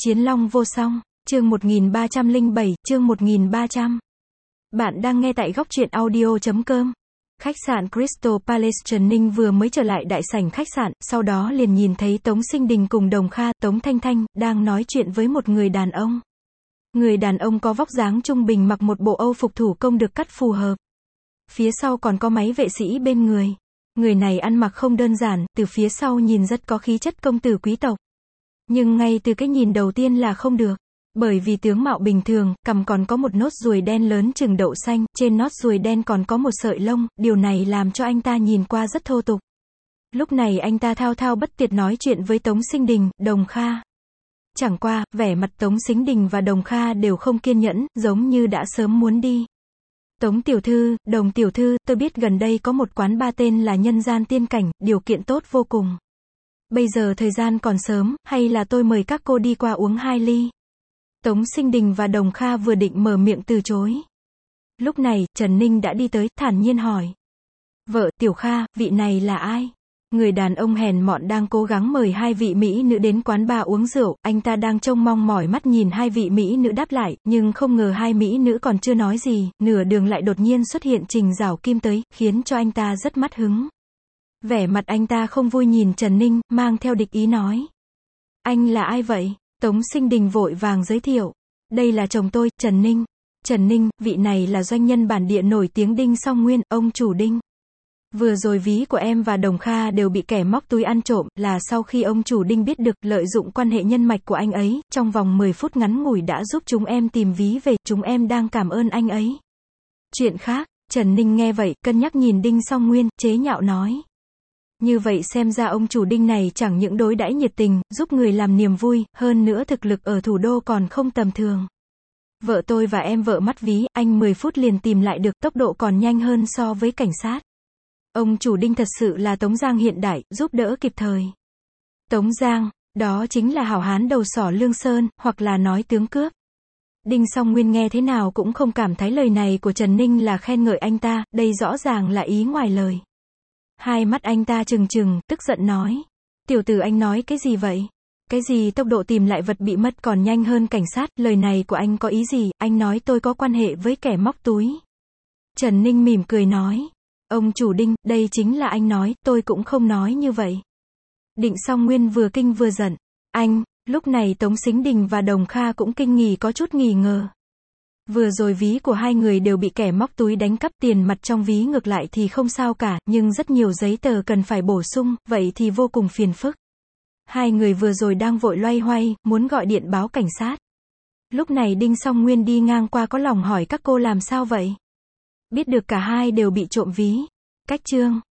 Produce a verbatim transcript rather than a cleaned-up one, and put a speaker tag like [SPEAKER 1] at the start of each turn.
[SPEAKER 1] Chiến Long vô song, chương một nghìn ba trăm lẻ bảy, chương một nghìn ba trăm. Bạn đang nghe tại góc truyện audio chấm com. Khách sạn Crystal Palace. Trần Ninh vừa mới trở lại đại sảnh khách sạn, sau đó liền nhìn thấy Tống Sinh Đình cùng Đồng Kha, Tống Thanh Thanh, đang nói chuyện với một người đàn ông. Người đàn ông có vóc dáng trung bình, mặc một bộ âu phục thủ công được cắt phù hợp. Phía sau còn có máy vệ sĩ bên người. Người này ăn mặc không đơn giản, từ phía sau nhìn rất có khí chất công tử quý tộc. Nhưng ngay từ cái nhìn đầu tiên là không được. Bởi vì tướng mạo bình thường, cằm còn có một nốt ruồi đen lớn chừng đậu xanh, trên nốt ruồi đen còn có một sợi lông, điều này làm cho anh ta nhìn qua rất thô tục. Lúc này anh ta thao thao bất tuyệt nói chuyện với Tống Sinh Đình, Đồng Kha. Chẳng qua, vẻ mặt Tống Sinh Đình và Đồng Kha đều không kiên nhẫn, giống như đã sớm muốn đi. Tống tiểu thư, Đồng tiểu thư, tôi biết gần đây có một quán bar tên là Nhân Gian Tiên Cảnh, điều kiện tốt vô cùng. Bây giờ thời gian còn sớm, hay là tôi mời các cô đi qua uống hai ly. Tống Sinh Đình và Đồng Kha vừa định mở miệng từ chối. Lúc này, Trần Ninh đã đi tới, thản nhiên hỏi. Vợ, Tiểu Kha, vị này là ai? Người đàn ông hèn mọn đang cố gắng mời hai vị mỹ nữ đến quán bar uống rượu, anh ta đang trông mong mỏi mắt nhìn hai vị mỹ nữ đáp lại, nhưng không ngờ hai mỹ nữ còn chưa nói gì, nửa đường lại đột nhiên xuất hiện Trình Giảo Kim tới, khiến cho anh ta rất mất hứng. Vẻ mặt anh ta không vui nhìn Trần Ninh, mang theo địch ý nói. Anh là ai vậy? Tống Sinh Đình vội vàng giới thiệu. Đây là chồng tôi, Trần Ninh. Trần Ninh, vị này là doanh nhân bản địa nổi tiếng Đinh Song Nguyên, ông chủ Đinh. Vừa rồi ví của em và Đồng Kha đều bị kẻ móc túi ăn trộm, là sau khi ông chủ Đinh biết được, lợi dụng quan hệ nhân mạch của anh ấy, trong vòng mười phút ngắn ngủi đã giúp chúng em tìm ví về, chúng em đang cảm ơn anh ấy. Chuyện khác, Trần Ninh nghe vậy, cân nhắc nhìn Đinh Song Nguyên, chế nhạo nói. Như vậy xem ra ông chủ Đinh này chẳng những đối đãi nhiệt tình, giúp người làm niềm vui, hơn nữa thực lực ở thủ đô còn không tầm thường. Vợ tôi và em vợ mắt ví, anh mười phút liền tìm lại được, tốc độ còn nhanh hơn so với cảnh sát. Ông chủ Đinh thật sự là Tống Giang hiện đại, giúp đỡ kịp thời. Tống Giang, đó chính là hảo hán đầu sỏ Lương Sơn, hoặc là nói tướng cướp. Đinh Song Nguyên nghe thế nào cũng không cảm thấy lời này của Trần Ninh là khen ngợi anh ta, đây rõ ràng là ý ngoài lời. Hai mắt anh ta trừng trừng, tức giận nói. Tiểu tử, anh nói cái gì vậy? Cái gì tốc độ tìm lại vật bị mất còn nhanh hơn cảnh sát, lời này của anh có ý gì? Anh nói tôi có quan hệ với kẻ móc túi. Trần Ninh mỉm cười nói. Ông chủ Đinh, đây chính là anh nói, tôi cũng không nói như vậy. Đinh Song Nguyên vừa kinh vừa giận. Anh, lúc này Tống Sinh Đình và Đồng Kha cũng kinh nghỉ có chút nghi ngờ. Vừa rồi ví của hai người đều bị kẻ móc túi đánh cắp, tiền mặt trong ví ngược lại thì không sao cả, nhưng rất nhiều giấy tờ cần phải bổ sung, vậy thì vô cùng phiền phức. Hai người vừa rồi đang vội loay hoay, muốn gọi điện báo cảnh sát. Lúc này Đinh Song Nguyên đi ngang qua có lòng hỏi các cô làm sao vậy? Biết được cả hai đều bị trộm ví. Cách chương.